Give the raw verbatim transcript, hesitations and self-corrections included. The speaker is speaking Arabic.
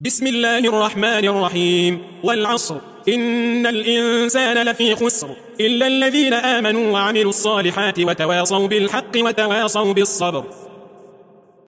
بسم الله الرحمن الرحيم والعصر إن الإنسان لفي خسر إلا الذين آمنوا وعملوا الصالحات وتواصوا بالحق وتواصوا بالصبر.